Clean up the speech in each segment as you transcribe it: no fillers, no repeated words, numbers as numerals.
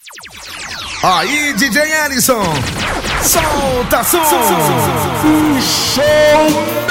Aí, DJ Ellison, solta som! Showman!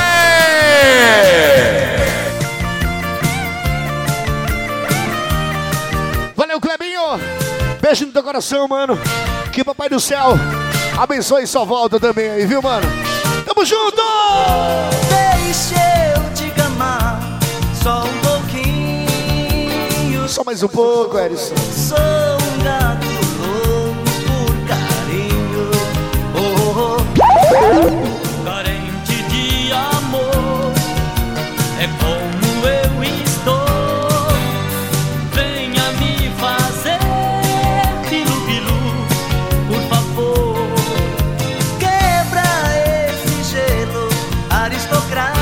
Valeu, Clebinho! Beijo no teu coração, mano. Que Papai do Céu abençoe sua volta também aí, viu, mano? Tamo junto! Deixa eu te amar só um pouquinho. Só mais um pouco, Ellison. Sou um gato louco por carinho. Oh, oh. Carente de amor, é como eu estou. Venha me fazer pilu-pilu, por favor. Quebra esse gelo aristocrata.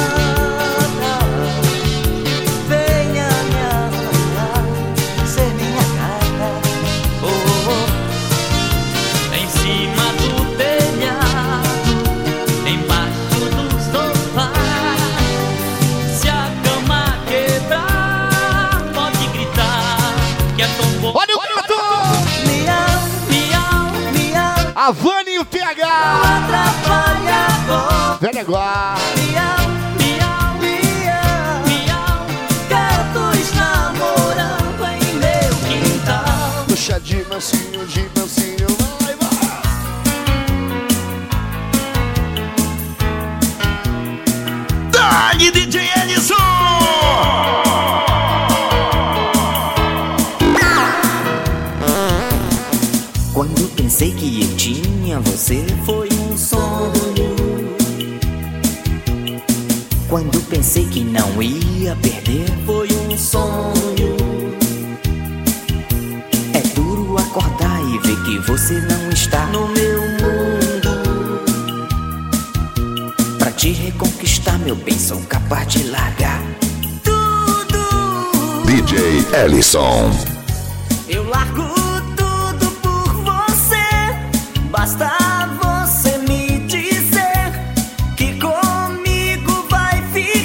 Venha me amar, ser minha gata. Oh, oh. Em cima do telhado, embaixo do sofá. Se a cama quebrar, pode gritar que é tão bom. Olha o gato! Miau, miau, miau. A Vani e o TH! Atrapalha agora. Velha Guarda! Miau, miau, miau, miau. Gatos namorando em meu quintal. Puxa de mansinho, vai, vai! Dali, DJ Ellison! Quando pensei que eu tinha você, foi um sonho. Quando pensei que não ia perder, foi um sonho. É duro acordar e ver que você não está no meu mundo. Pra te reconquistar, meu bem, sou capaz de largar tudo. DJ Ellison. Eu largo tudo por você. Basta você me dizer que comigo vai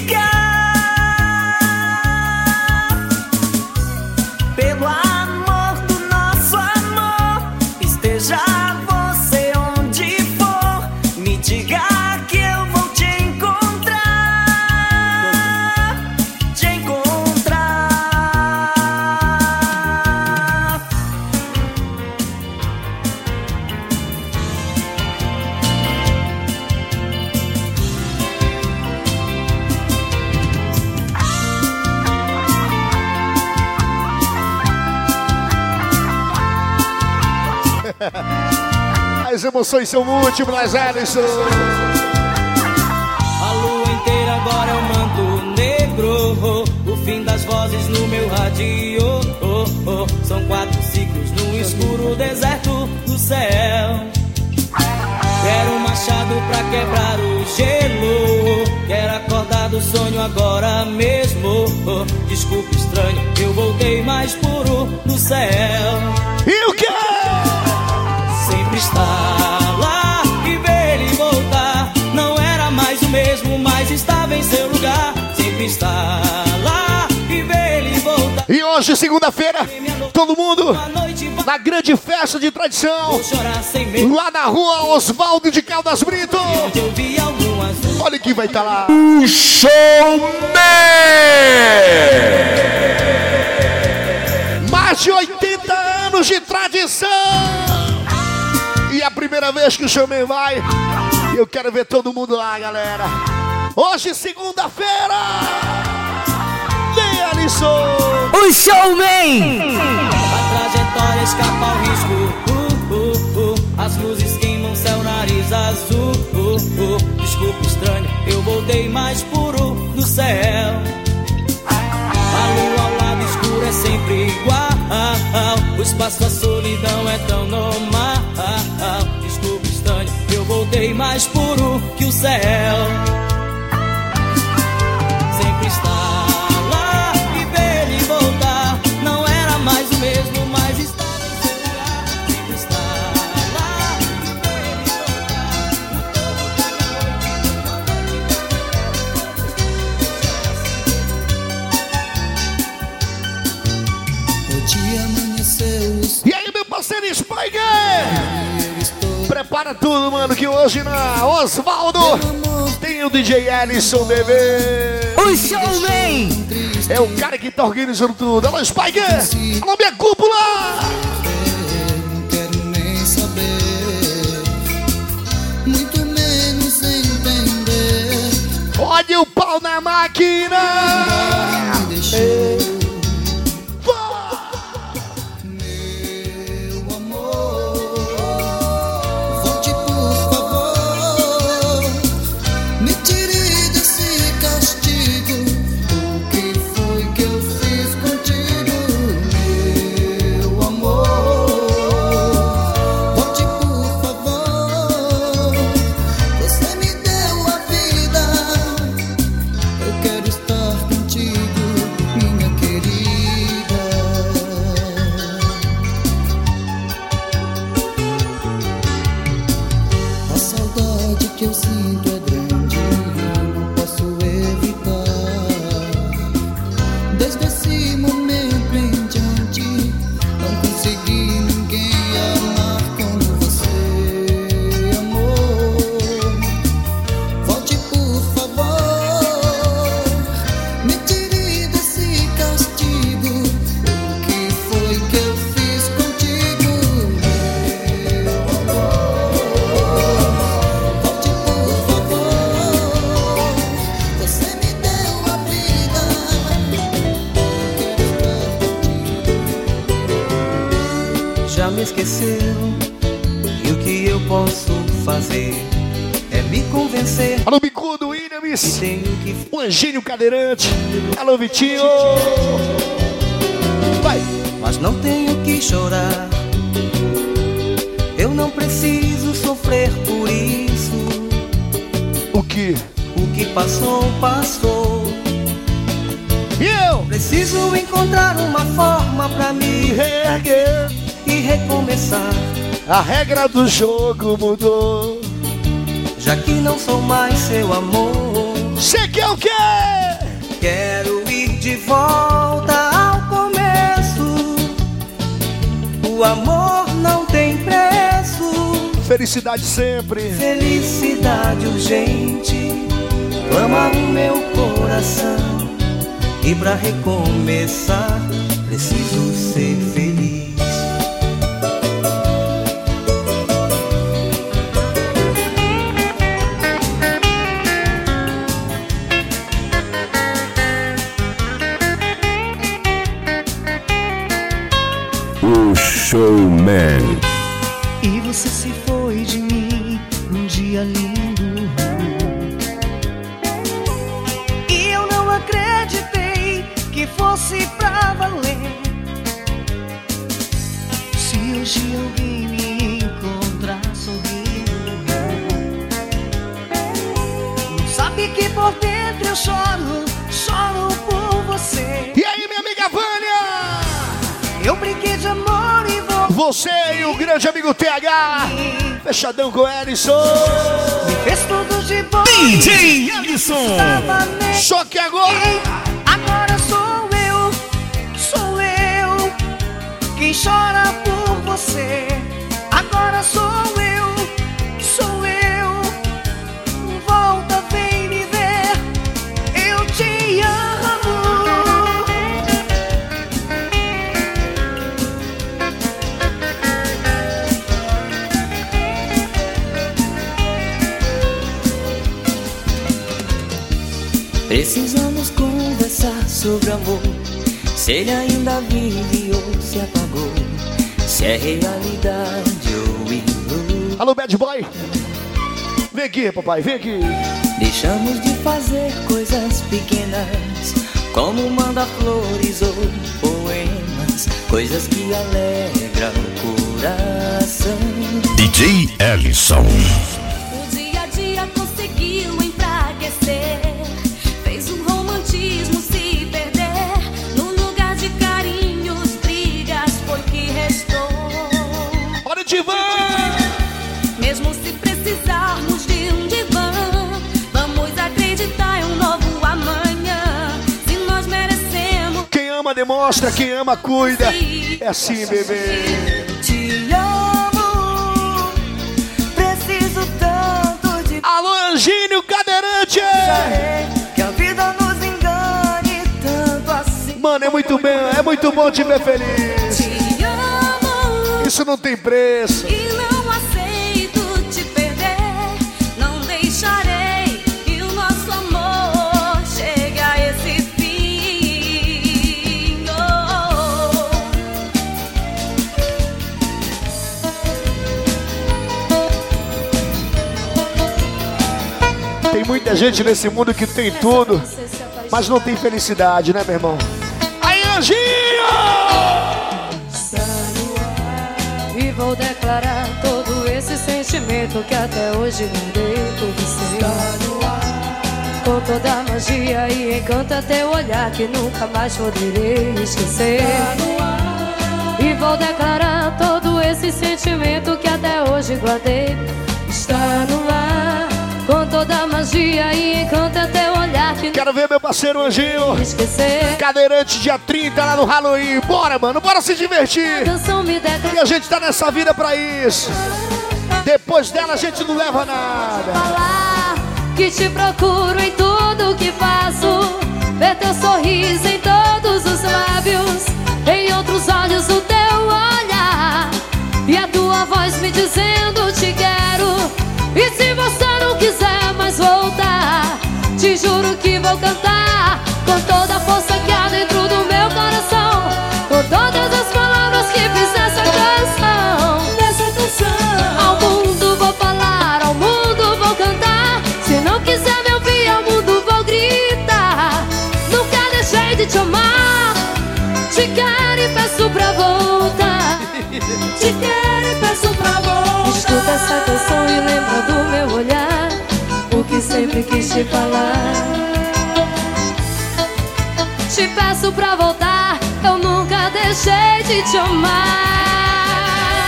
ficar. Pelo amor do nosso amor, esteja você onde for, me diga que eu vou te encontrar. Te encontrar. As emoções são múltiplas, Ellison! A lua inteira agora é um manto negro. O fim das vozes no meu rádio. São 4 ciclos no escuro deserto do céu. Quero um machado pra quebrar o gelo. Quero acordar do sonho agora mesmo. Desculpa, estranho, eu voltei mais puro do céu. E o quê? Sempre estar lá e ver ele voltar. Não era mais o mesmo, mas estava em seu lugar. Sempre estar lá e ver ele voltar. E hoje, segunda-feira, todo mundo na grande festa de tradição, Vou chorar sem medo. lá na rua Oswaldo de Caldas Brito. Onde eu vi algum azul. Olha quem vai estar lá. Showman! Mais de 80 anos de tradição. E é a primeira vez que o Showman vai. E eu quero ver todo mundo lá, galera. Hoje, segunda-feira. Vem, Ellison. O Showman! A trajetória escapa ao risco. As luzes queimam seu nariz azul. Desculpa, estranho, eu voltei mais puro do céu. A lua ao lado escuro é sempre igual. O espaço, a solidão é tão normal. Desculpa, estranho, eu voltei mais puro que o céu. Sempre está lá e ver ele voltar. Não era mais o mesmo, mas estava em seu lugar. Sempre está lá e ver ele voltar. O dia amanheceu. E aí, meu parceiro? Prepara tudo, mano, que hoje na Osvaldo tem o DJ Ellison, bebê. O showman. É o cara que tá organizando tudo. Alô, Spike! Alô, minha cúpula! Não quero nem saber, muito menos entender. Olha o pau na máquina! Me deixou. Meu amor, volte por favor, me tire desse castigo. O que foi que eu fiz contigo? Meu amor, volte por favor, você me deu a vida, eu quero estar contigo, minha querida. A saudade que eu sinto é grande, não posso evitar. Desde esse momento em diante, não consegui ninguém amar como você, amor. Volte por favor, me tire desse castigo. O que foi que eu fiz contigo? Meu amor, volte por favor, você me deu a vida, eu quero estar contigo. Já me esqueceu, e o que eu posso fazer é me convencer Alô, Bicudo, que Williams! tenho que O Anjinho Cadeirante! Alô, Vitinho! Vai! mas não tenho que chorar. Eu não preciso sofrer por isso. O que? O que passou, passou. E eu? Preciso encontrar uma forma pra me Reerguer. e recomeçar. A regra do jogo mudou. Já que não sou mais seu amor, Cê quer o quê? quero ir de volta ao começo. O amor não tem preço. Felicidade sempre. Felicidade urgente clama o meu coração. E pra recomeçar preciso ser feliz. O showman. E você se foi de mim num dia lindo. E eu não acreditei que fosse pra valer. Se hoje alguém me encontrar sorrindo, não sabe que por dentro eu choro, choro por você. E aí, minha amiga Vânia? Eu brinquei de amor e vou. Você e o grande amigo TH. Fechadão com o Ellison. Me fez tudo de bom. DJ Ellison. Tava nem Só que agora... agora sou eu quem chora por você. Agora sou eu. Volta, vem me ver. Eu te amo. Precisamos conversar sobre amor. Se ele ainda vive ou se apagou. Se é realidade ou ilusão. Alô, Bad Boy. Vem aqui, papai, vem aqui. Deixamos de fazer coisas pequenas, como mandar flores ou poemas, coisas que alegram o coração. DJ Ellison. O dia a dia conseguiu enfraquecer, fez um romantismo se perder. No lugar de carinhos, brigas foi que restou. Olha o divã! Mesmo se precisarmos de um divã, vamos acreditar em um novo amanhã. Se nós merecemos. Quem ama demonstra, quem ama cuida. É assim, bebê. Te amo, muito bom te ver feliz. Te amo Isso não tem preço. e não aceito te perder. Não deixarei que o nosso amor chegue a esse fim. Oh. Tem muita gente nesse mundo que tem tudo, mas não tem felicidade, né, meu irmão? Aí, Anjinho! E vou declarar todo esse sentimento que até hoje guardei por você. Com toda a magia e encanto teu olhar que nunca mais poderei esquecer. E vou declarar todo esse sentimento que até hoje guardei. Está no ar. Com toda a magia e encanto teu olhar que Quero ver meu parceiro Anjinho. nunca esquecer. Cadeirante dia 30 lá no Halloween. Bora, mano, bora se divertir. A canção me declara. E a gente tá nessa vida pra isso. Depois dela a gente não leva nada. Falar que te procuro em tudo que faço. Ver teu sorriso em todos os lábios, em outros olhos o teu olhar, e a tua voz me dizendo te quero. E se você não quiser mais voltar, te juro que vou cantar com toda a força que há dentro do meu coração, com todas as palavras que fiz nessa canção. Ao mundo vou falar, ao mundo vou cantar. Se não quiser me ouvir, ao mundo vou gritar. Nunca deixei de te amar. Te quero e peço pra voltar. Te quero e peço pra voltar. Escuta essa canção e lembra do meu olhar, o que sempre quis te falar. Te peço pra voltar, eu nunca deixei de te amar.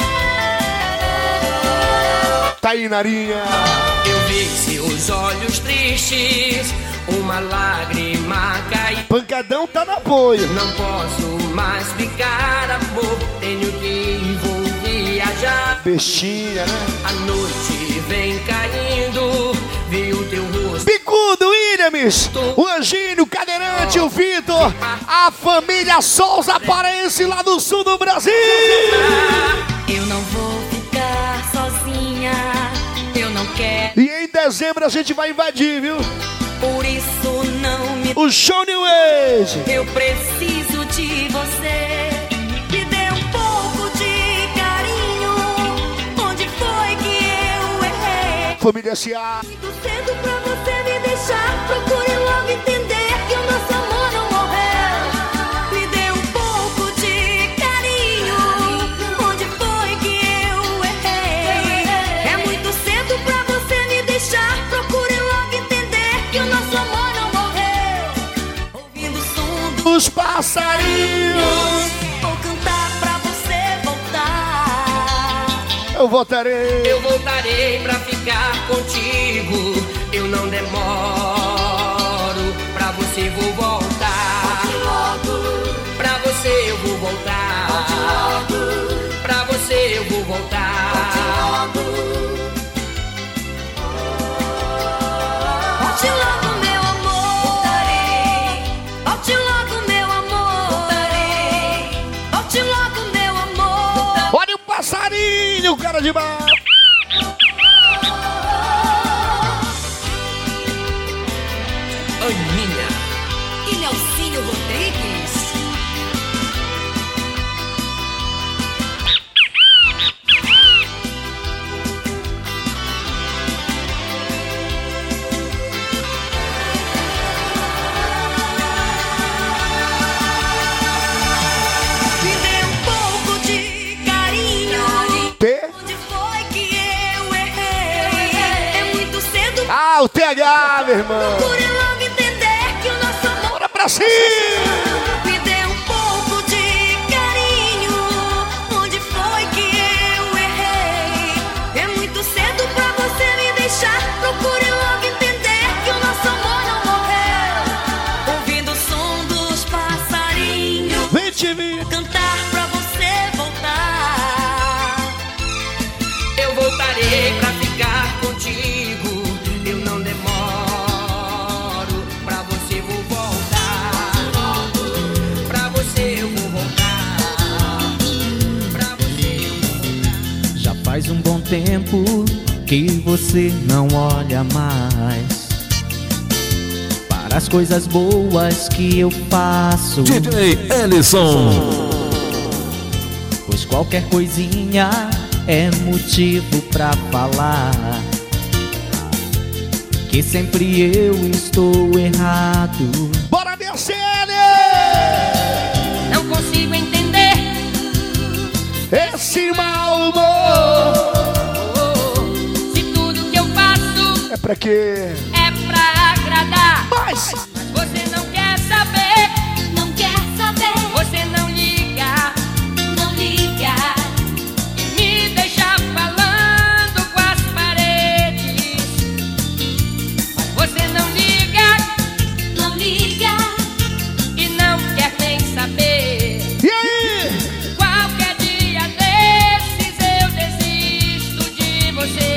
Tá aí, Narinha. Eu vi seus olhos tristes, uma lágrima cair. Pancadão tá no apoio. Não posso mais ficar, amor, tenho que ir, vou viajar. Bestinha, né? A noite vem caindo, vi o teu rosto. Bicudo, Williams, o Anjinho, o Cadeirante, o Vitor, a família Souza Paraense lá do sul do Brasil. Eu não vou ficar sozinha, eu não quero. E em dezembro a gente vai invadir, viu? Por isso não me. O Show New Age. Eu preciso de você. Me dê um pouco de carinho. Onde foi que eu errei? Família S.A. Muito cedo pra você me deixar. Procure logo entender que o nosso amor não morreu. Me dê um pouco de carinho. Onde foi que eu errei? É muito cedo pra você me deixar. Procure logo entender que o nosso amor não morreu. Ouvindo o som Os passarinhos. Vou cantar pra você voltar. Eu voltarei. Eu voltarei pra ficar contigo, eu não demoro, pra você vou voltar. Pra você eu vou voltar. Pra você eu vou voltar. Volte logo, meu amor. Voltarei. Volte logo, meu amor. Voltarei. Volte logo, meu amor. Olha o passarinho, cara de bar. Aninha, E Nelsinho Rodrigues. Me dê um pouco de carinho. T. Onde foi que eu errei? É muito cedo. Ah, o TH, meu irmão. Procure logo entender que o nosso amor. Bora pra cima. Me dê um pouco de carinho. Onde foi que eu errei? É muito cedo pra você me deixar. Procure logo entender que o nosso amor não morreu. Ouvindo o som dos passarinhos. Vem, time. Cantar pra você voltar. eu voltarei pra ficar contigo, eu não demoro, pra você vou voltar. Faz um bom tempo que você não olha mais para as coisas boas que eu faço. DJ Ellison. Pois qualquer coisinha é motivo pra falar que sempre eu estou errado. Bora descer! Não consigo entender Esse mau humor se tudo que eu faço é pra quê? é pra agradar. Mas Você não quer saber, Não quer saber, você não liga não liga. e me deixa falando com as paredes. Mas você não liga Não liga, e não quer nem saber. e aí? Qualquer dia desses eu desisto de você.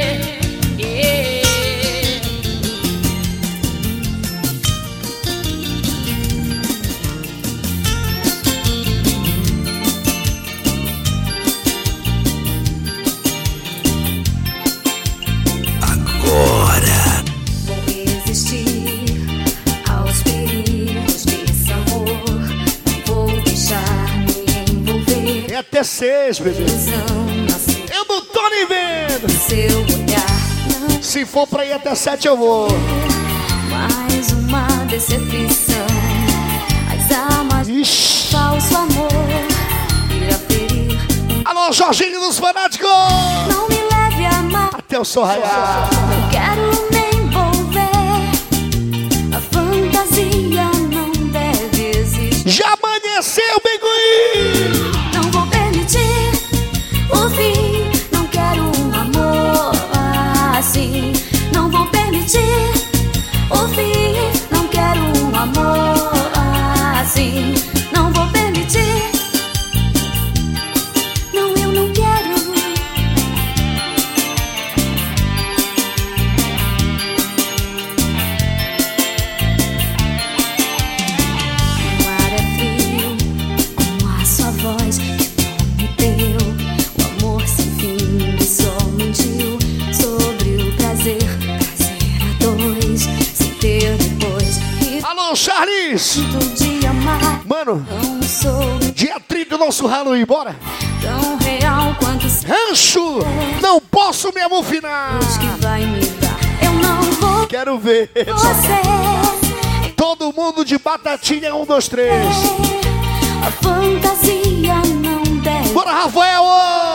vou resistir aos perigos desse amor. Não vou deixar me envolver. É até 6, bebê. Ilusão nasceu Eu não tô nem vendo. no seu olhar. Não Se for pra ir até 7, eu vou. mais uma decepção. As almas de Ixi. falso amor irá ferir. Alô, Jorginho dos Fanáticos! Não me leve a mal. Até o sol raiar. Não quero me envolver. A fantasia não deve existir. Já amanheceu, Biguí! Não vou permitir o fim. Não quero um amor assim. Não vou permitir o fim. Não quero um amor assim. Não vou permitir. Não, eu não quero. O ar é frio, como a sua voz que prometeu. O amor sem fim só mentiu sobre o prazer a dois, sem ter depois. E Alô, Charles! tanto de amar, Mano, não sou dia 30 do nosso Halloween, bora? tão real quanto os Rancho! Não posso me amofinar! que vai me dar. Eu não vou Quero ver você. todo mundo de batatinha, 1, 2, 3. A fantasia não deve. Bora, Rafael!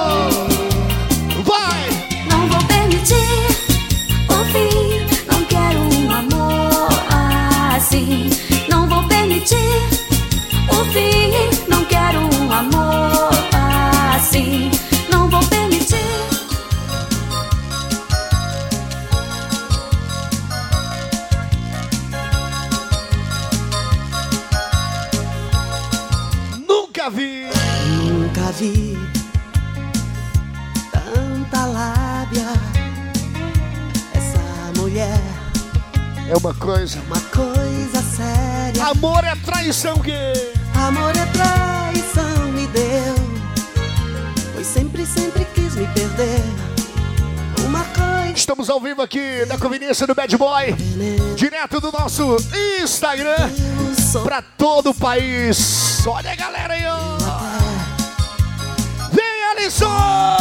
Vai! Não vou permitir o fim. Não quero um amor assim. Não vou permitir o fim. Não quero um amor assim. Não vou permitir. Nunca vi! Nunca vi tanta lábia. Essa mulher É uma coisa. uma coisa séria. Amor é traição que... Amor é traição, me deu. Pois sempre, sempre quis me perder. Uma coisa Estamos ao vivo aqui da conveniência do Bad Boy. Direto do nosso Instagram. eu sou. Pra todo o país. Olha a galera aí, ó. Vem, Alisson!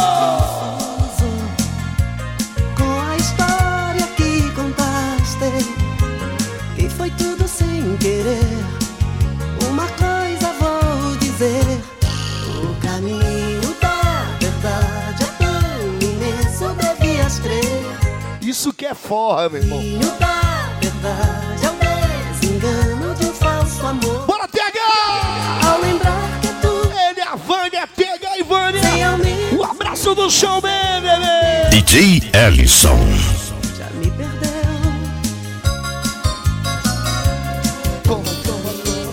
Com a história que contaste, que foi tudo sem querer. Uma coisa vou dizer: o caminho da verdade é tão imenso, devias crer. Isso que é forra, meu irmão. O caminho da verdade é o desengano de um falso amor. Bora, TH! Ao lembrar que tu Ele, a Vânia, TH e Vânia. realmente Um abraço do showman, bebê. DJ Ellison. já me perdeu. Toma, toma, toma.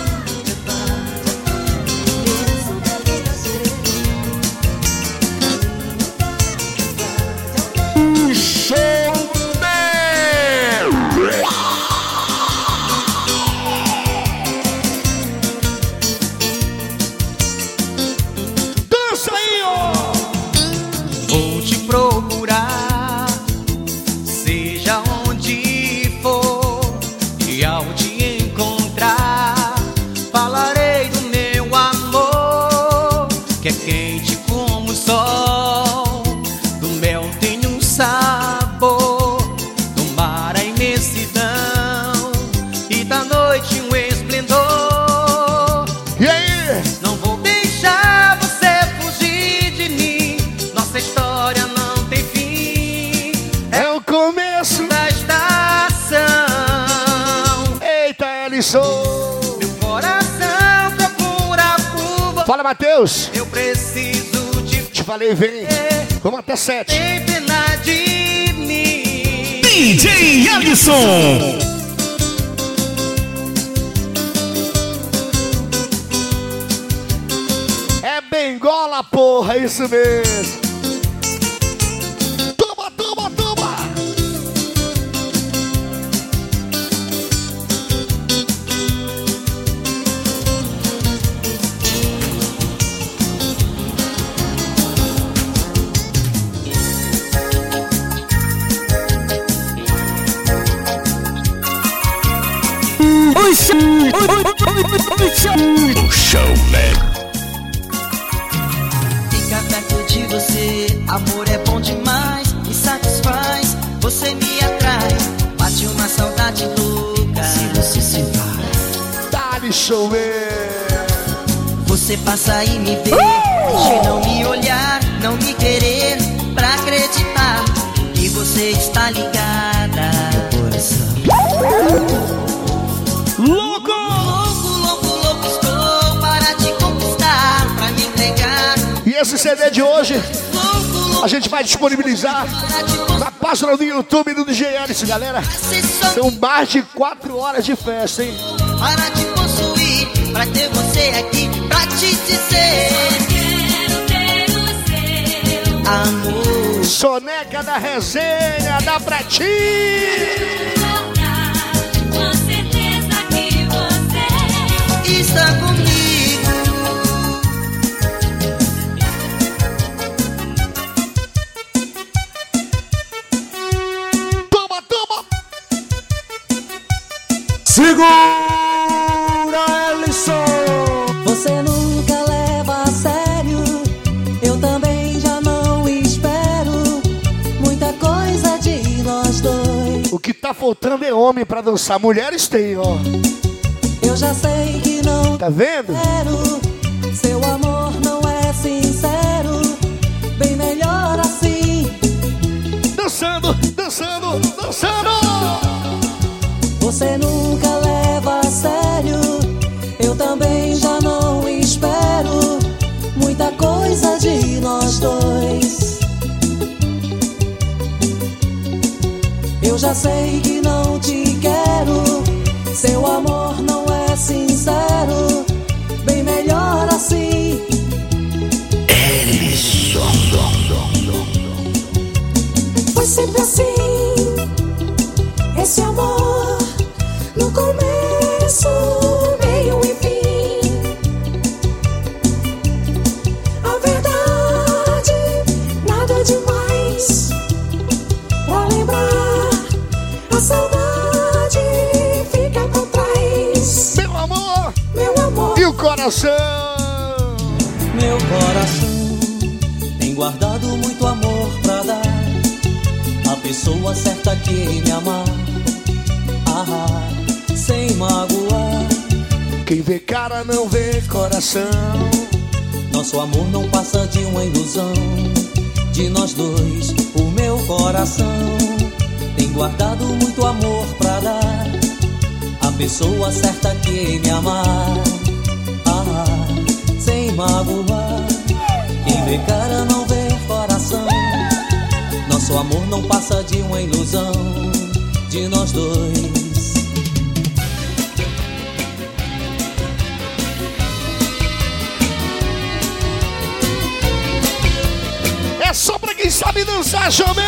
Isso devias crer. Dança aí, ó. quente como o sol. Do mel tem um sabor, do mar a imensidão e da noite um esplendor. E aí? Não vou deixar você fugir de mim. Nossa história não tem fim. É o começo da estação. Eita, Ellison. Fala, Matheus. Eu preciso de... Te falei, vem. Vamos até 7. Tem pena de mim. DJ Ellison. É Bengola, porra, isso mesmo. Toma, toma, toma. O showman. Fica perto de você, amor é bom demais, me satisfaz, você me atrai, bate uma saudade louca. Se você se vai, Dá-lhe showman. você passa e me vê, de não me olhar, não me querer, pra acreditar que você está ligada. Meu coração louco! Louco estou para te conquistar, pra me entregar. E esse CD de hoje a gente vai disponibilizar na página do YouTube do DJ Ellison, galera. São mais de 4 horas de festa, hein? Para te possuir, pra ter você aqui, pra te dizer Quero ter o seu amor. Soneca da resenha, dá pra ti! Com certeza que você Está comigo. Toma, toma! Segura, Ellison. Você nunca leva a sério, eu também já não espero muita coisa de nós dois. O que tá faltando é homem pra dançar. Mulheres tem, ó. Eu já sei que não Tá vendo? quero, seu amor não é sincero, bem melhor assim. Dançando, dançando, dançando! Você nunca leva a sério, eu também já não espero muita coisa de nós dois. Eu já sei que não te quero, seu amor não é sincero, bem melhor assim. Foi sempre assim, esse amor, no começo, meio e fim. A verdade, nada demais, pra lembrar, a saudade fica pra trás. Meu amor! Meu amor, E o coração? Meu coração tem guardado muito amor pra dar a pessoa certa que me amar, sem magoar. Quem vê cara não vê coração. Nosso amor não passa de uma ilusão de nós dois. O meu coração tem guardado muito amor pra dar a pessoa certa que me amar, sem magoar. Quem vê cara não vê coração. Nosso amor não passa de uma ilusão de nós dois. É só pra quem sabe dançar, showman!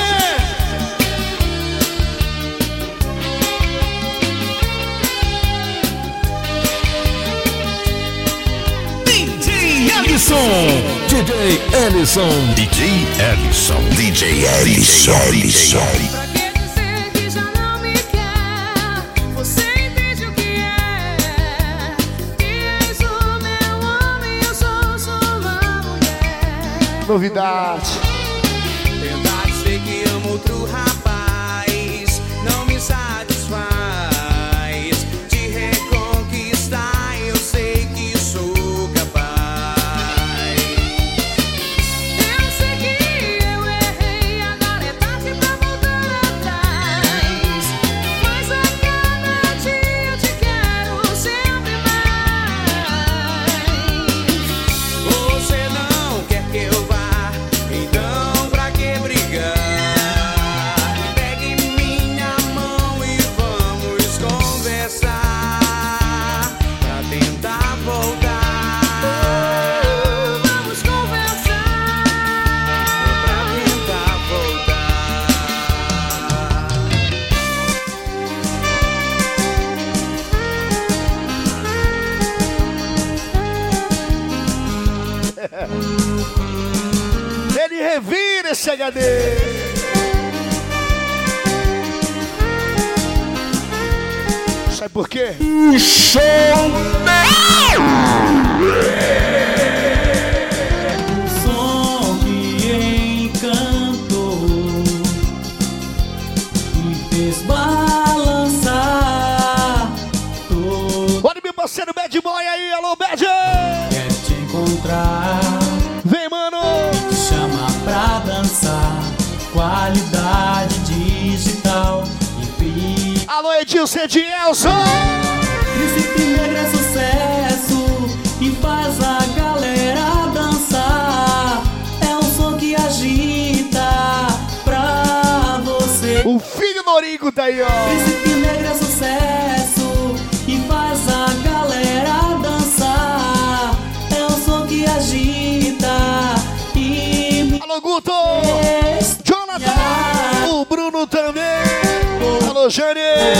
DJ Ellison. DJ Ellison. DJ Ellison. DJ Ellison. Pra que dizer que já não me quer? Você entende o que é? Que és o meu homem, eu sou sua mulher. novidade. Verdade, sei que amo outro rapaz, não me satisfaz. De reconquistar, eu sei que sou capaz. Eu sei que eu errei, agora é tarde pra voltar atrás. Mas a cada dia eu te quero sempre mais. Você não quer que eu vá, então pra que brigar? Pegue minha mão e vamos conversar pra tentar voltar. Vamos conversar Pra tentar voltar. Ele revira esse HD. Sabe por quê? Som que encantou e fez balançar todo. Olha meu parceiro Bad Boy aí, alô Bad! Quero te encontrar, Vem, mano! te chamar pra dançar. Qualidade digital e Alô Edilson Edielson! Príncipe Negro é sucesso e faz a galera dançar. É um som que agita pra você. O filho Norigo tá aí, ó! Príncipe Negro é sucesso e faz a galera dançar. É um som que agita e Alô Guto! Jonathan! O Bruno também! Alô Jane!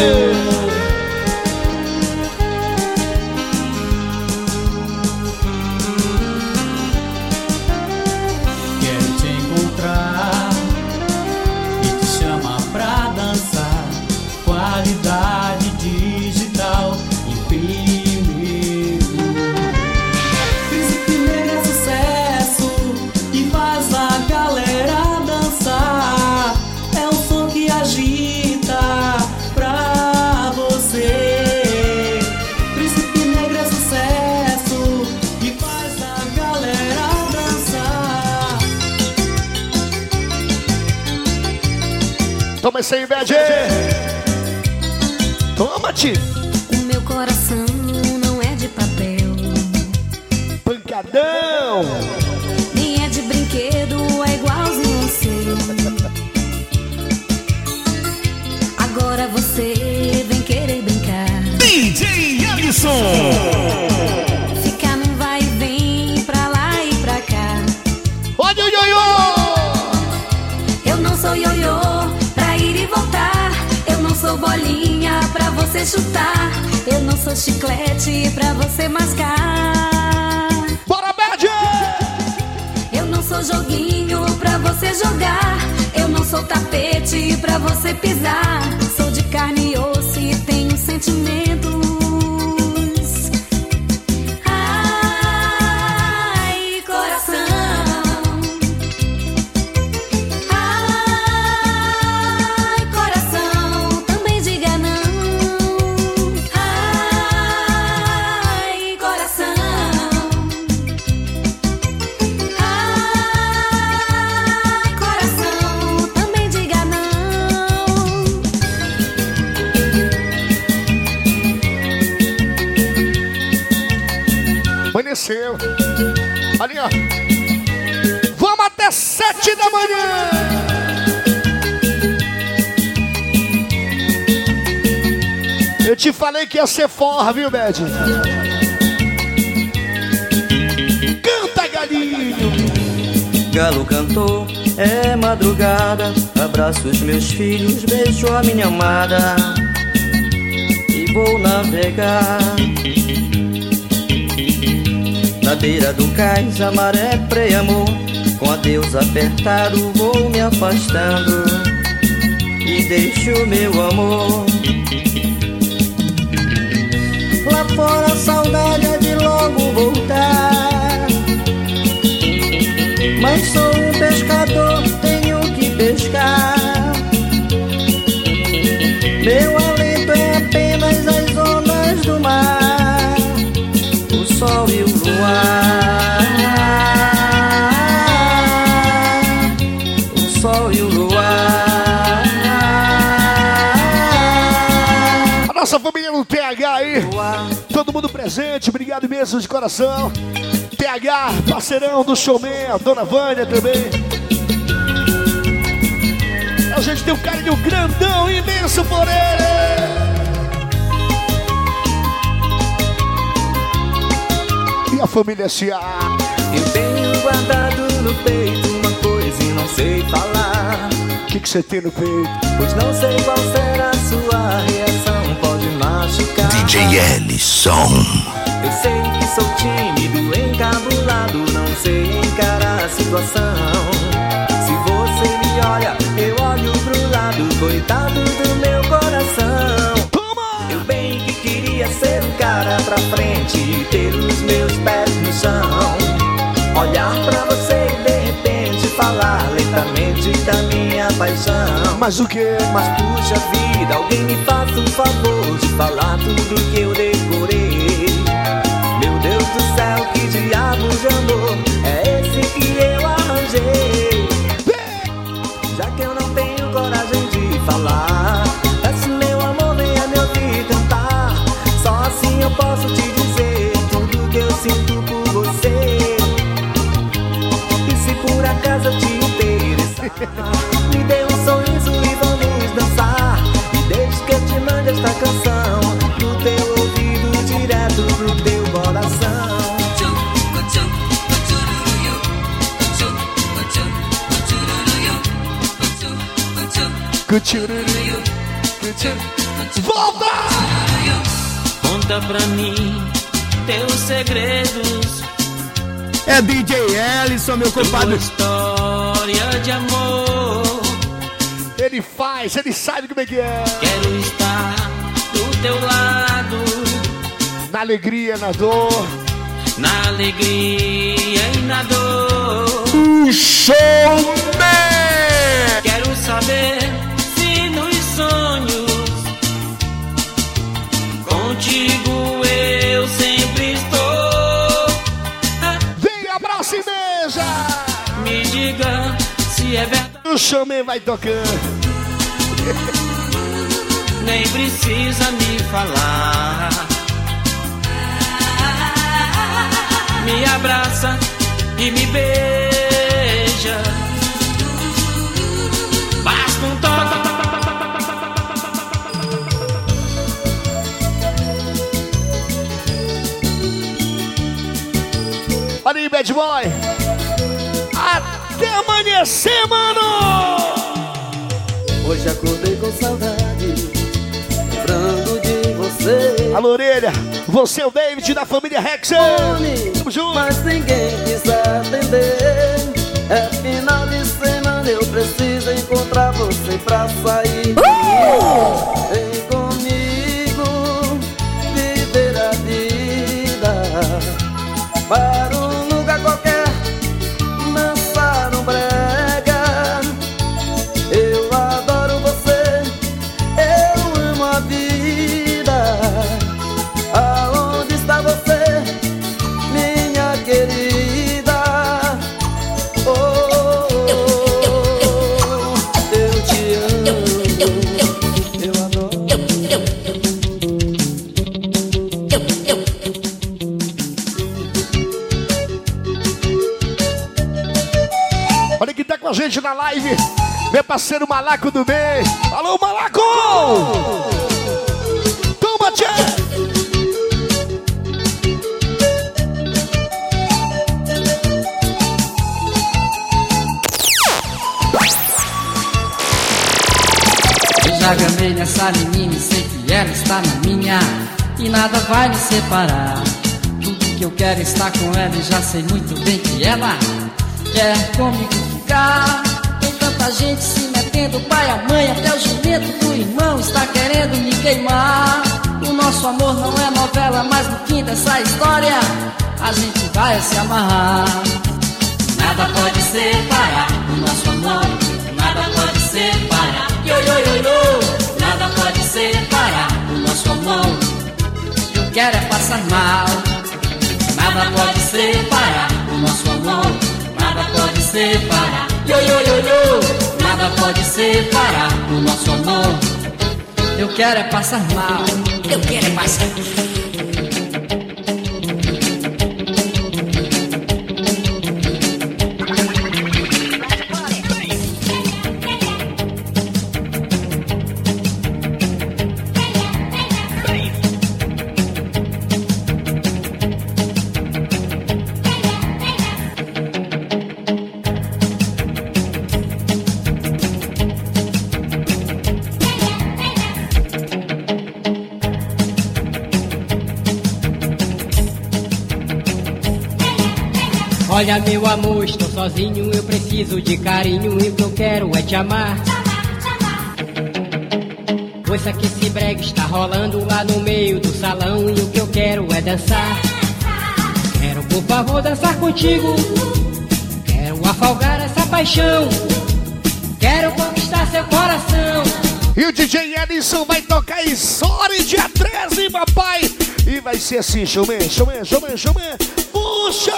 quero te encontrar e te chamar pra dançar. Qualidade digital incrível. Príncipe Negro é sucesso e faz a galera dançar. É um som que agita pra você. Príncipe Negro é sucesso e faz a galera dançar. Toma esse aí, Bad! Toma-te! O meu coração não é de papel, Pancadão! nem é de brinquedo, é igualzinho ao seu. Agora você vem querer brincar, DJ Ellison. ficar num vai e vem pra lá e pra cá. Olha o ioiô! Eu não sou ioiô pra ir e voltar. Eu não sou bolinha pra você chutar. Eu não sou chiclete pra você mascar. Bora, Bad! Eu não sou joguinho pra você jogar. Eu não sou tapete pra você pisar. Sou de carne e osso e tenho sentimentos. Ai, coração. Ai, coração, também diga não. Ai, coração. Ai, coração, também diga não. Amanheceu. Ali, ó. Vamos até 7 da manhã. Eu te falei que ia ser forra, viu, Bad? Canta, galinho. Galo cantou, é madrugada. Abraço os meus filhos, beijo a minha amada e vou navegar. Na beira do cais, a maré freia, amor. Com adeus apertado, vou me afastando e deixo meu amor. Lá fora a saudade é de logo voltar, mas sou nossa família no TH aí. Todo mundo presente, obrigado mesmo de coração. TH, parceirão do showman, a dona Vânia também. A gente tem um carinho grandão, imenso por ele. E a família S.A. Eu tenho guardado no peito uma coisa e não sei falar. O que você tem no peito? Pois não sei qual será a sua reação, pode machucar. DJ Ellison. Eu sei que sou tímido, encabulado, não sei encarar a situação. Se você me olha, eu olho pro lado, coitado do meu coração. Eu bem que queria ser um cara pra frente e ter os meus pés no chão. Olhar pra você e de repente falar lentamente da minha paixão. Mas o que? Mas puxa vida, alguém me faça um favor de falar tudo que eu decorei. Meu Deus do céu, que diabo de amor é esse que eu arranjei? Já que eu não tenho coragem de falar, peço meu amor, venha me ouvir cantar. Só assim eu posso te dizer tudo que eu sinto por você. E se por acaso eu te interessar, me dê um sorriso e vamos dançar. E deixe que eu te mande esta canção pro teu ouvido, direto pro teu coração. Volta! Conta pra mim teus segredos. É DJ Ellison, meu compadre. História de amor. Ele faz, ele sabe como é que é. Quero estar do teu lado, na alegria, na dor. na alegria e na dor. O showman! Quero saber se nos sonhos contigo eu sempre estou. Vem, abraça e beija! Me diga se é verdade. O showman vai tocando. Nem precisa me falar. Me abraça e me beija. Basta um toque. Olha aí, bad boy. Até amanhecer, mano! Hoje acordei com saudade, lembrando de você. Alô, orelha, você é o David da família Rexer. Tamo junto. Mas ninguém quis atender. É final de semana, eu preciso encontrar você pra sair. Vem comigo, viver a vida. Para um lugar qualquer, dançar um brega. Eu adoro você, eu amo a vida. Aonde está você, minha querida? Oh, eu te amo, eu adoro. Olha quem tá com a gente na live. Meu parceiro Malaco do bem. Alô, Malaco! Toma, tchê! Eu já gamei nessa menina e sei que ela está na minha. E nada vai nos separar. Tudo que eu quero é estar com ela e já sei muito bem que ela quer comigo ficar. Tem tanta gente se metendo, o pai, a mãe, até o jumento do irmão está querendo me queimar. O nosso amor não é novela, mas no fim dessa história a gente vai se amarrar. Nada pode separar o nosso amor, nada pode separar. Yo, yo, yo, yo. Nada pode separar o nosso amor. Eu quero é passar mal. Nada pode separar o nosso amor, nada pode separar. Yo, yo, yo, yo. Nada pode separar o nosso amor. Eu quero é passar mal. eu quero é passar. Olha meu amor, estou sozinho, eu preciso de carinho e o que eu quero é te amar. Pois aqui esse brega está rolando lá no meio do salão e o que eu quero é dançar. Quero por favor dançar contigo, quero afogar essa paixão, quero conquistar seu coração. E o DJ Ellison vai tocar Isori dia 13, papai. E vai ser assim, showman, puxa!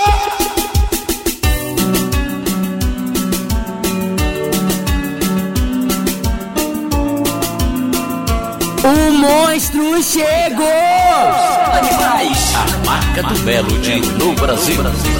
O monstro chegou! Animais, a marca do Melody no Brasil.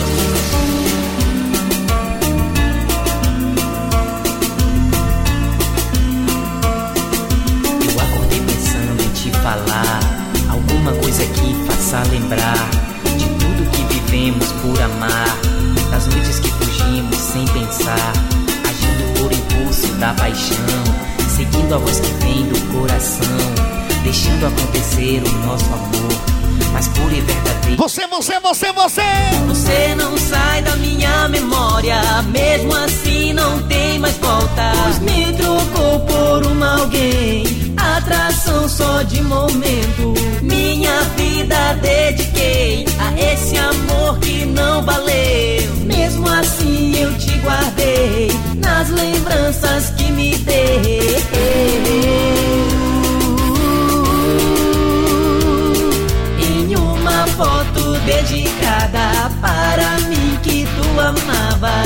Eu acordei pensando em te falar alguma coisa que faça lembrar de tudo que vivemos por amar, das noites que fugimos sem pensar, agindo por impulso da paixão, seguindo a voz que vem do coração, deixando acontecer o nosso amor, mas puro e verdadeiro. Você! Você não sai da minha memória, mesmo assim não tem mais volta. Pois me trocou por alguém, atração só de momento. Minha vida dediquei a esse amor que não valeu. Mesmo assim eu te guardei nas lembranças que me deu. Em uma foto dedicada para mim que tu amava.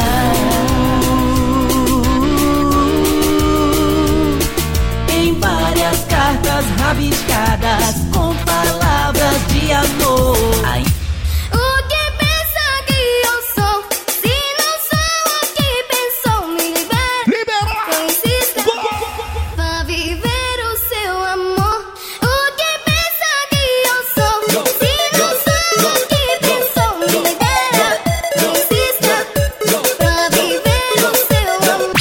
Em várias cartas rabiscadas com palavras de amor. O que pensa que eu sou? Se não sou o que pensou, me libera. Eu insisto pra viver o seu amor. O que pensa que eu sou? Se não sou o que pensou, me libera. Eu insisto pra viver o seu amor.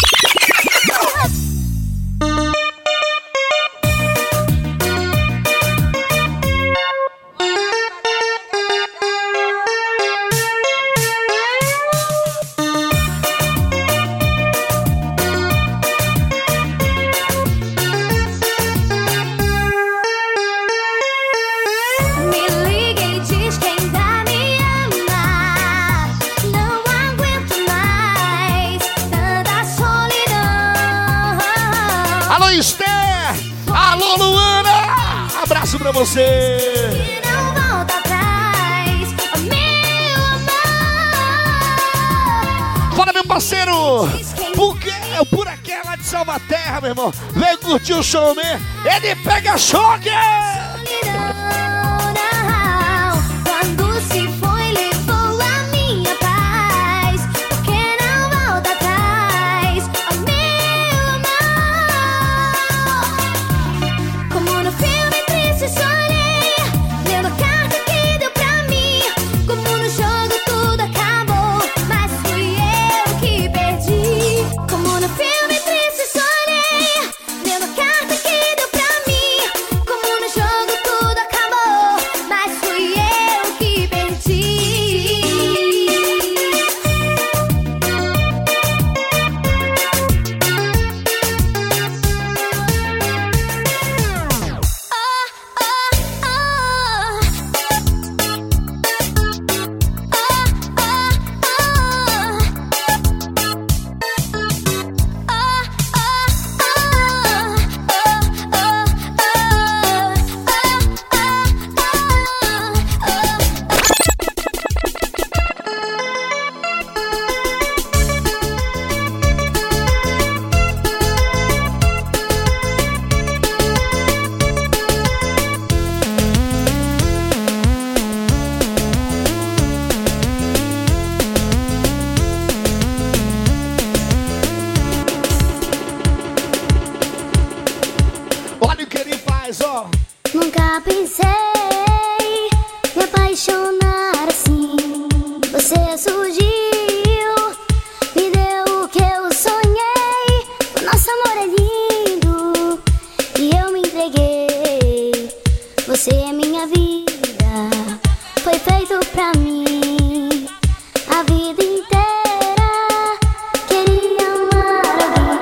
Me liga e diz que ainda me ama. Não aguento mais tanta solidão. Alô, Esther! Alô, Luana! Abraço pra você! E não volta atrás, meu amor. Fala, meu parceiro! Por aquela de Salvaterra, meu irmão. Vem curtir o showman. Ele pega choque! Quando se foi, levou a minha paz. Porque não volta atrás, meu amor. Como no filme triste chorei, lendo a carta que deu pra mim. Como no jogo tudo acabou, mas fui eu que perdi. Como no filme triste chorei, lendo a carta que deu pra mim. Como no jogo tudo acabou. Nunca pensei me apaixonar assim. Você surgiu, me deu o que eu sonhei. O nosso amor é lindo e eu me entreguei. Você é minha vida, foi feito pra mim. A vida inteira queria amar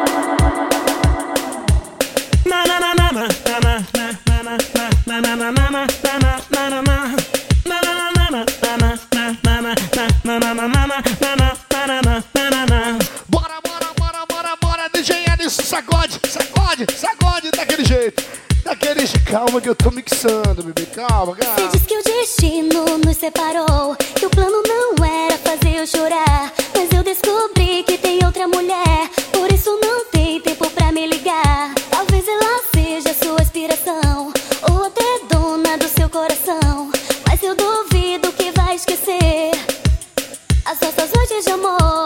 Bora, DJ Ellison, sacode daquele jeito. Calma que eu tô mixando, bebê, calma, cara. Você diz que o destino nos separou, que o plano não era fazer eu chorar. Mas eu descobri que tem outra mulher, por isso não tem tempo pra me ligar. Talvez ela seja sua inspiração, ou até dona do seu coração. Mas eu duvido que vai esquecer as nossas noites de amor.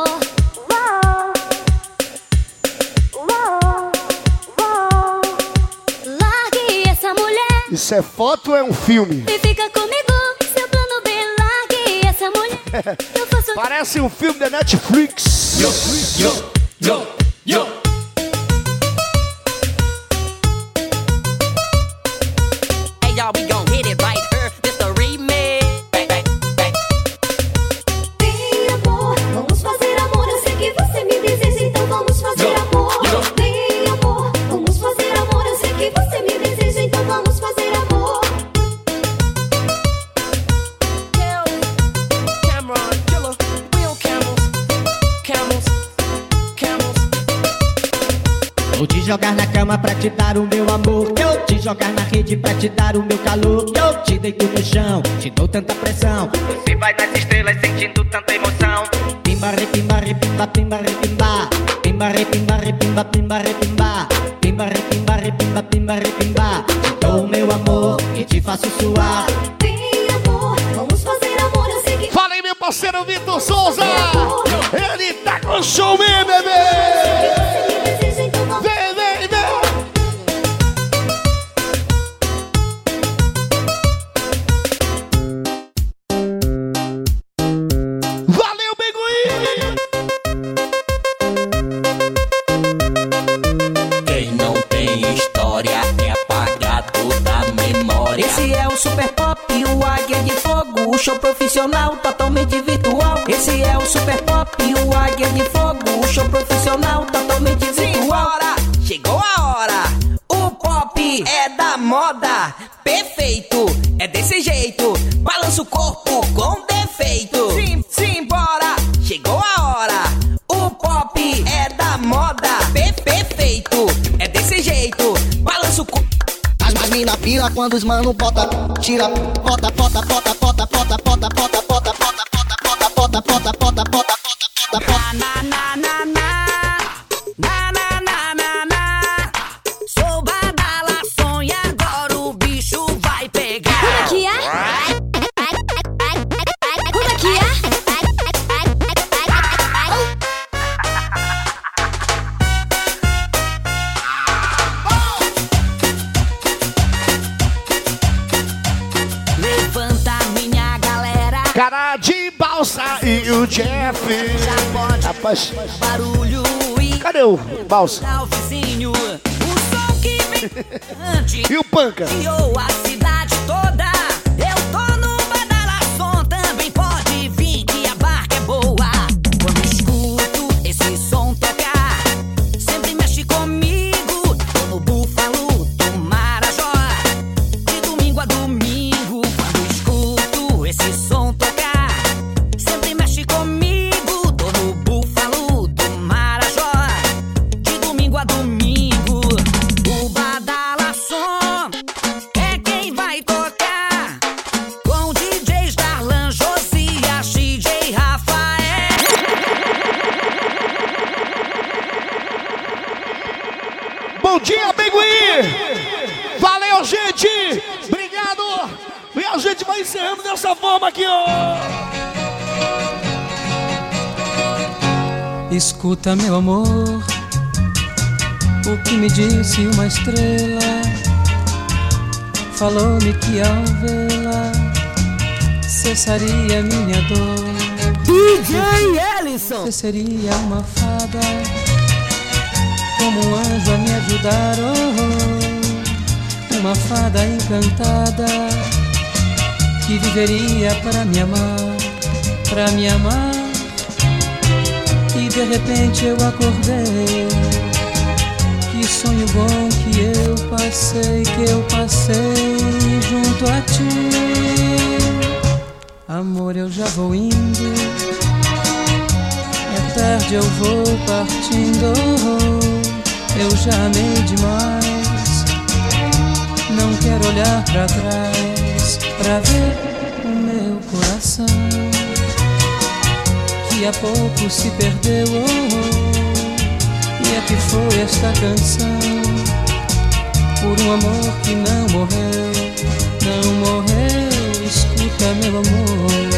Largue essa mulher. Isso é foto ou é um filme? E fica comigo, seu plano B. Largue essa mulher. Eu faço... Parece um filme da Netflix. Yo. Hey y'all, we gon' hit it right here. This the remix. Vem amor, vamos fazer amor. Eu sei que você me deseja, então vamos fazer amor. Vem amor, vamos fazer amor. Eu sei que você me deseja, então vamos fazer amor. Cameron, killer, real camels. Vou te jogar na cama pra te dar o meu amor. Eu te jogar na rede pra te dar o meu calor. Eu te deito no chão, te dou tanta pressão. Você vai nas estrelas sentindo tanta emoção. Pimba, repimba, repimba, pimba, repimba. Pimba, repimba, repimba, pimba, repimba. Pimba, repimba, repimba, pimba, repimba. Te dou o meu amor e te faço suar. Vem amor, vamos fazer amor. Eu sei que... Fala aí, meu parceiro Vitor Souza. Ele tá com show mesmo, bebê. Super Pop, o Águia de Fogo, o show profissional totalmente virtual. Esse é o Super Pop, o Águia de Fogo, o show profissional totalmente virtual. Chegou a hora, o pop é da moda, perfeito, é desse jeito, balança o corpo com defeito. Simbora, chegou a hora, o pop é da moda, perfeito, é desse jeito, balança o corpo. As mina pira quando os mano bota, tira, bota, bota, bota, bota, bota, bota, bota, bota, bota, bota, bota, bota, bota, bota. Sou badalação e agora o bicho vai pegar. Como é que é? Como é que é? Cara de balsa e o Jeff. Rapaz, barulho e cadê o balsa? o vizinho, o som que vem E o panca? criou a cidade toda. Eu tô no badalação, também pode vir que a barca é boa. Quando escuto esse som tocar, sempre mexe comigo. Tô no Búfalo do Marajó, de domingo a domingo. Quando escuto esse som tocar, sempre mexe comigo. Tô no Búfalo do Marajó, de domingo a domingo. O badalação é quem vai tocar, com DJs Darlan, Josias, DJ Rafael. Bom dia, Bengui! Valeu, gente! Obrigado! E a gente vai encerrando dessa forma aqui, ó! Escuta, meu amor, o que me disse uma estrela. falou-me que ao vê-la cessaria minha dor. DJ Ellison! Você seria uma fada, como um anjo a me ajudar, uma fada encantada que viveria para me amar, para me amar. E de repente eu acordei, que sonho bom que eu passei junto a ti. Amor, eu já vou indo, é tarde, eu vou partindo. Eu já amei demais, não quero olhar pra trás, pra ver o meu coração que há pouco se perdeu. E aqui foi esta canção, por um amor que não morreu, não morreu. Escuta, meu amor.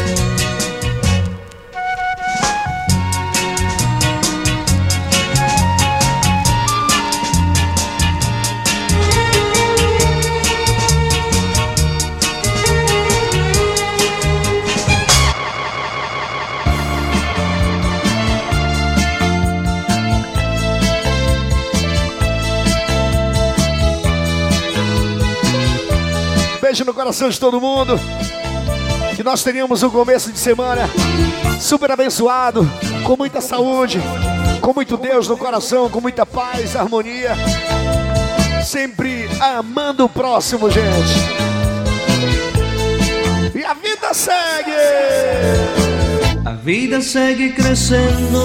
Beijo no coração de todo mundo. Que nós tenhamos um começo de semana super abençoado, com muita saúde, com muito Deus no coração, com muita paz, harmonia. Sempre amando o próximo, gente. E a vida segue! A vida segue crescendo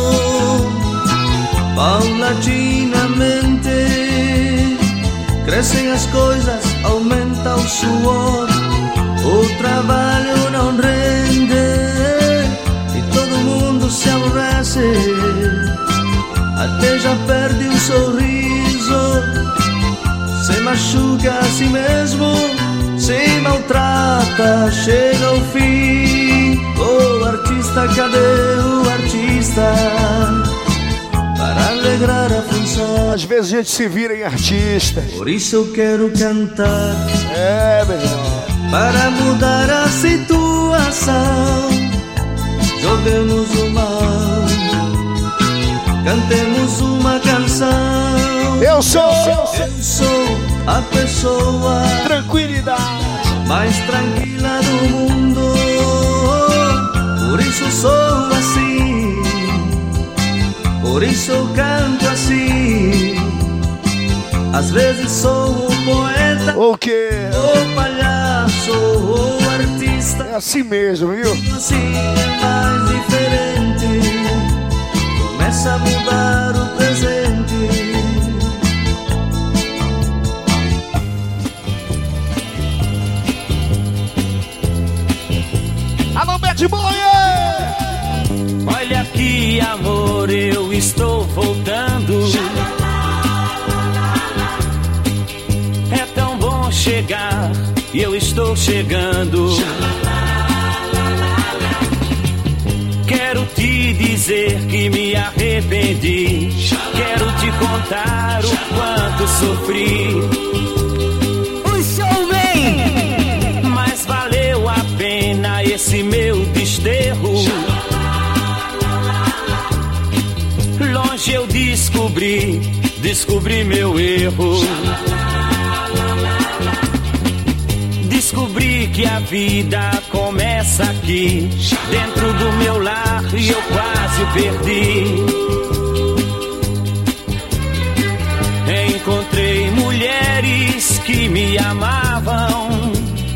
paulatinamente. Crescem as coisas, aumenta o suor, o trabalho não rende e todo mundo se aborrece, até já perde um sorriso, se machuca a si mesmo, se maltrata, chega ao fim. Oh, artista, cadê o artista? Para alegrar a função. Às vezes a gente se vira em artista. Por isso eu quero cantar. Melhor. Para mudar a situação. Joguemos o mal, cantemos uma canção. Eu sou a pessoa tranquilidade mais tranquila do mundo. Por isso sou assim, por isso eu canto assim. Às vezes sou um poeta, o quê? Ou palhaço, ou artista. É assim mesmo, viu? Assim é mais diferente. Começa a mudar o presente. Alô, Bad Boy! Olha aqui, amor, eu estou voltando. É tão bom chegar e eu estou chegando. Quero te dizer que me arrependi. Quero te contar o quanto sofri. O showman! Mas valeu a pena esse meu desterro. Longe eu descobri meu erro. Descobri que a vida começa aqui, dentro do meu lar, e eu quase perdi. Encontrei mulheres que me amavam,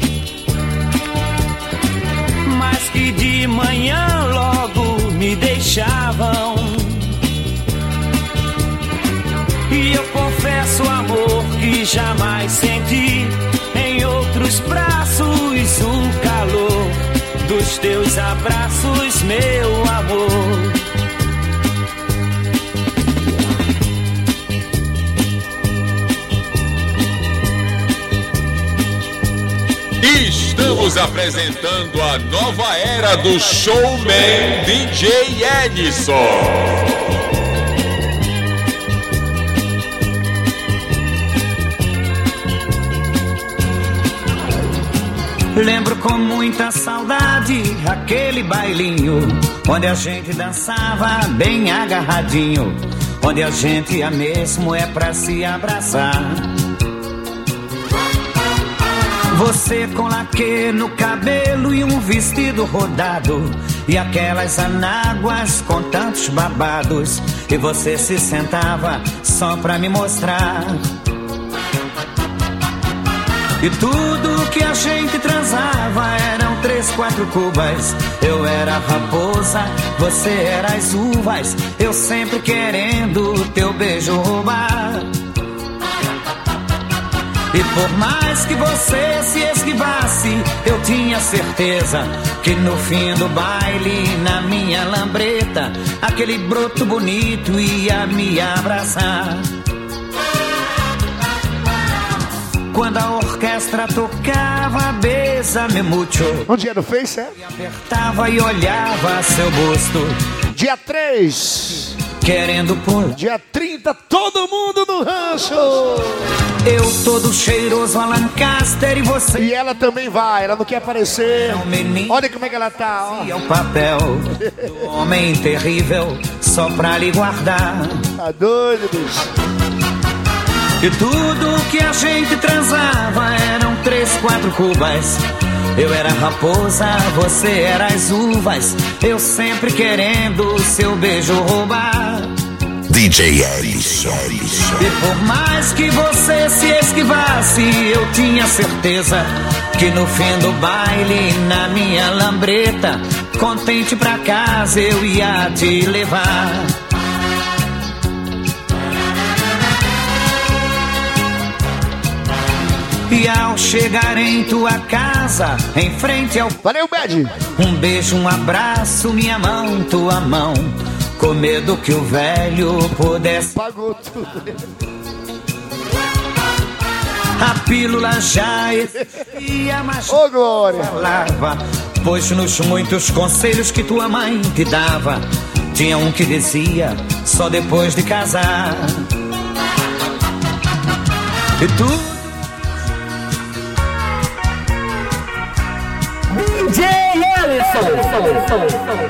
mas que de manhã logo me deixavam. E eu confesso, amor, que jamais senti em outros braços o calor dos teus abraços, meu amor. Estamos apresentando a nova era do showman DJ Ellison. Lembro com muita saudade aquele bailinho onde a gente dançava bem agarradinho, onde a gente ia mesmo é pra se abraçar. Você com laque no cabelo e um vestido rodado, e aquelas anáguas com tantos babados, e você se sentava só pra me mostrar. E tudo que a gente transava eram 3, 4 cubas. Eu era a raposa, você era as uvas, eu sempre querendo teu beijo roubar. E por mais que você se esquivasse, eu tinha certeza que no fim do baile, na minha lambreta, aquele broto bonito ia me abraçar. Quando a orquestra tocava Bésame Mucho, um dia no Face, é? Apertava e olhava seu busto. Dia 3, querendo pular. Dia 30, todo mundo no rancho. Eu todo cheiroso a Lancaster e você. E ela também vai, ela não quer aparecer. Olha como é que ela tá, ó. E é o papel do homem terrível só pra lhe guardar. Tá doido, bicho? E tudo que a gente transava eram 3, 4 cubas. Eu era a raposa, você era as uvas, eu sempre querendo seu beijo roubar. DJ Ellison. E por mais que você se esquivasse, eu tinha certeza que no fim do baile, na minha lambreta, contente pra casa eu ia te levar. E ao chegar em tua casa, em frente ao... Valeu, Bad! Um beijo, um abraço, minha mão, tua mão, com medo que o velho pudesse... Pagou tudo. A pílula já existia, mas... Ô, Glória! Falava, pois nos muitos conselhos que tua mãe te dava, tinha um que dizia, só depois de casar. E tu... DJ Ellison.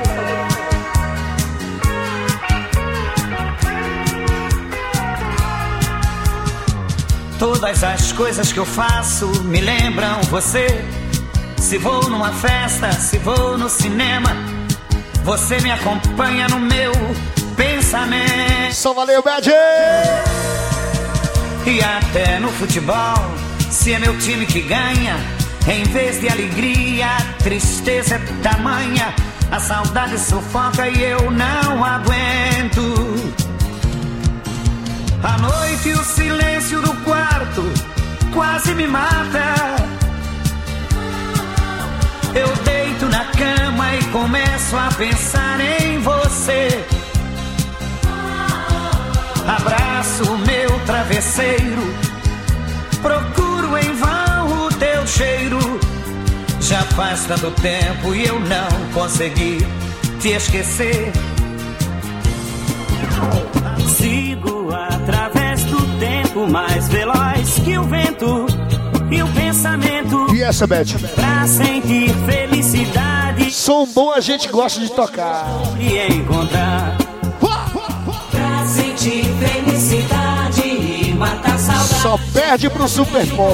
Todas as coisas que eu faço me lembram você. Se vou numa festa, se vou no cinema, você me acompanha no meu pensamento. Só valeu, Bad! E até no futebol, se é meu time que ganha, em vez de alegria, a tristeza é tamanha, a saudade sufoca e eu não aguento. A noite e o silêncio do quarto quase me mata. Eu deito na cama e começo a pensar em você. Abraço o meu travesseiro, procuro em vão o teu cheiro. Já faz tanto tempo e eu não consegui te esquecer. Sigo através do tempo mais veloz que o vento e o pensamento. E essa, Beth? Pra sentir felicidade. Som bom a gente gosta de tocar. E encontrar. Pra sentir felicidade e matar saudade. Só perde pro Super Pop.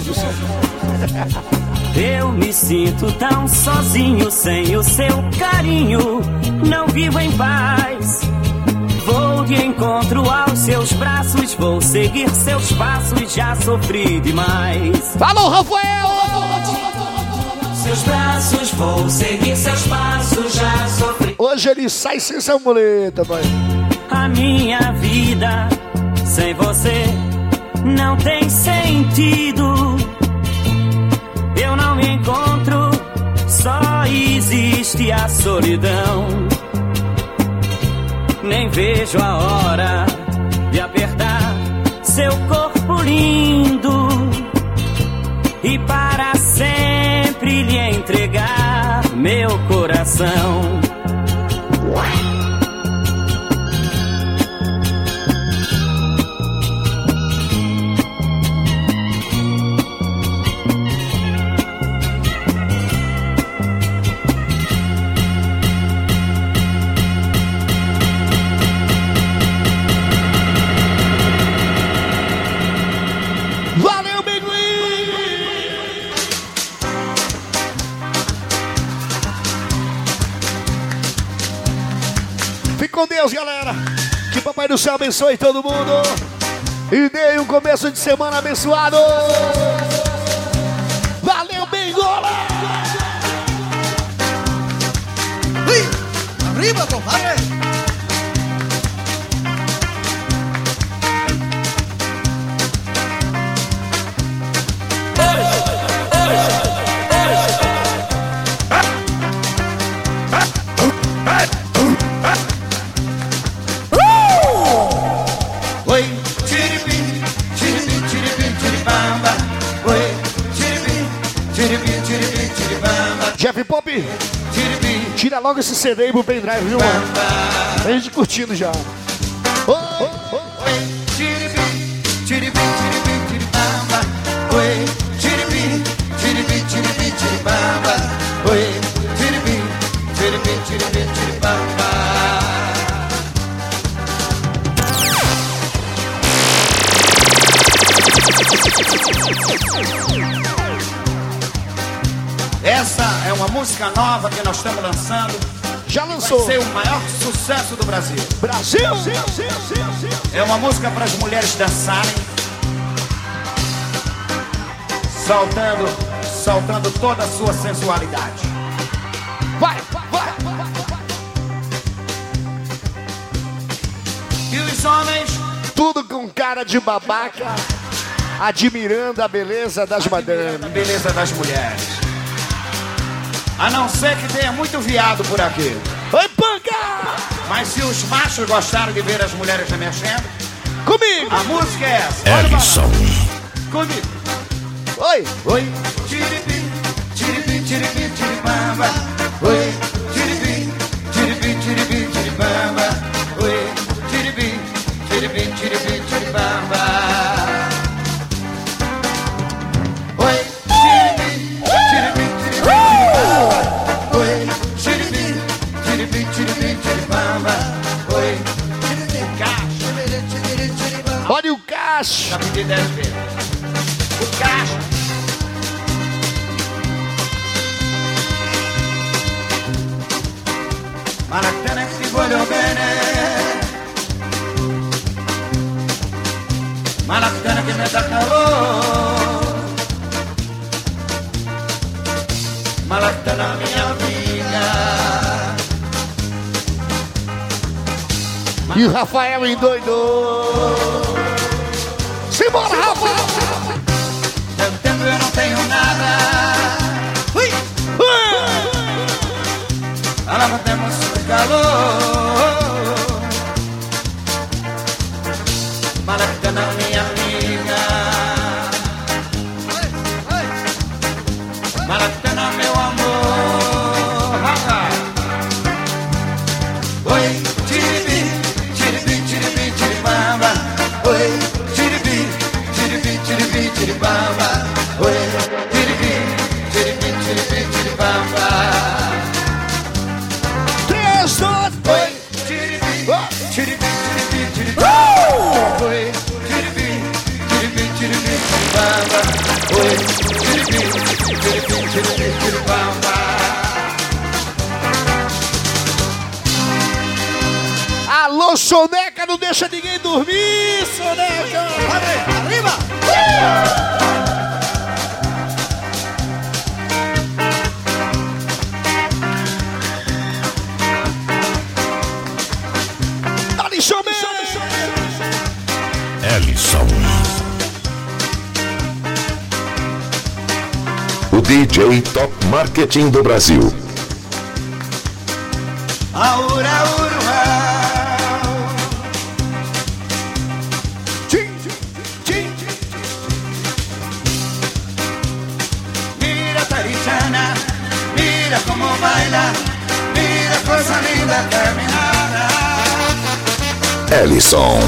Eu me sinto tão sozinho sem o seu carinho. Não vivo em paz. Vou de encontro aos seus braços, vou seguir seus passos, já sofri demais. Falou, Rafael! Seus braços, vou seguir seus passos, já sofri. Hoje ele sai sem essa muleta, pai. A minha vida sem você não tem sentido. Eu não me encontro, só existe a solidão. Nem vejo a hora de apertar seu corpo lindo e para sempre lhe entregar meu coração. Deus, galera. Que Papai do Céu abençoe todo mundo. E dê um começo de semana abençoado. Valeu, Bengola! Arriba, compadre! Jeff Pop, tira logo esse CD aí pro pendrive, viu, mano? A gente curtindo já. Essa é uma música nova que nós estamos lançando. Já lançou. Vai ser o maior sucesso do Brasil. Brasil! É uma música para as mulheres dançarem, soltando toda a sua sensualidade. Vai! E os homens? Tudo com cara de babaca, admirando a beleza das madames. A beleza das mulheres. A não ser que tenha muito viado por aqui. Oi, panca! Mas se os machos gostaram de ver as mulheres remexendo, comigo! A música é essa. Ellison. Comigo. Oi! Oi! Tiribi, tiribi, tiribi, tiribamba. Oi! Tiribi, tiribi, tiribi, tiribamba. Oi! Tiribi, tiribi, tiribi, tiribamba. Oi! Tiribi, tiribi, olha o Cacho! Já pedi 10 vezes. O Cacho! Maracana que ti voglio bene. Maracana que me dá calor. Maracana minha vida. E o Rafael endoidou. Simbora, Rafa! Eu tempo eu não tenho nada. Ui! Ela não temos calor. Maracana, minha amiga. Maracana, meu amor. Oi, tiribi, tiribi, tiribi, tiribamba. Oi, tiribi, tiribi, tiribi, tiribamba. Oi, tiribi, tiribi, tiribi, tiribamba. 3, 2, oi, tiribi, tiribi, tiribi, tiribamba. Oi, tiribi, tiribi, tiribi, tiribamba. Oi, tiribi, tiribi, tiribi, tiribamba. Alô, Soneca, não deixa ninguém dormir, Soneca! Arriba! Dali, chame! Ellison. O DJ Top Marketing do Brasil. Aura, mira Taritana, mira como baila, mira cosa linda caminada. Ellison.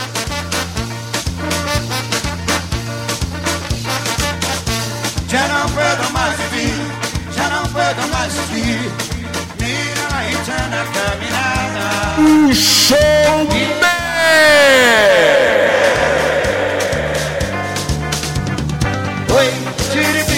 Ya no puedo más vivir, ya no puedo más vivir. Mira la gitana caminada. Showman! Oi, tiribi,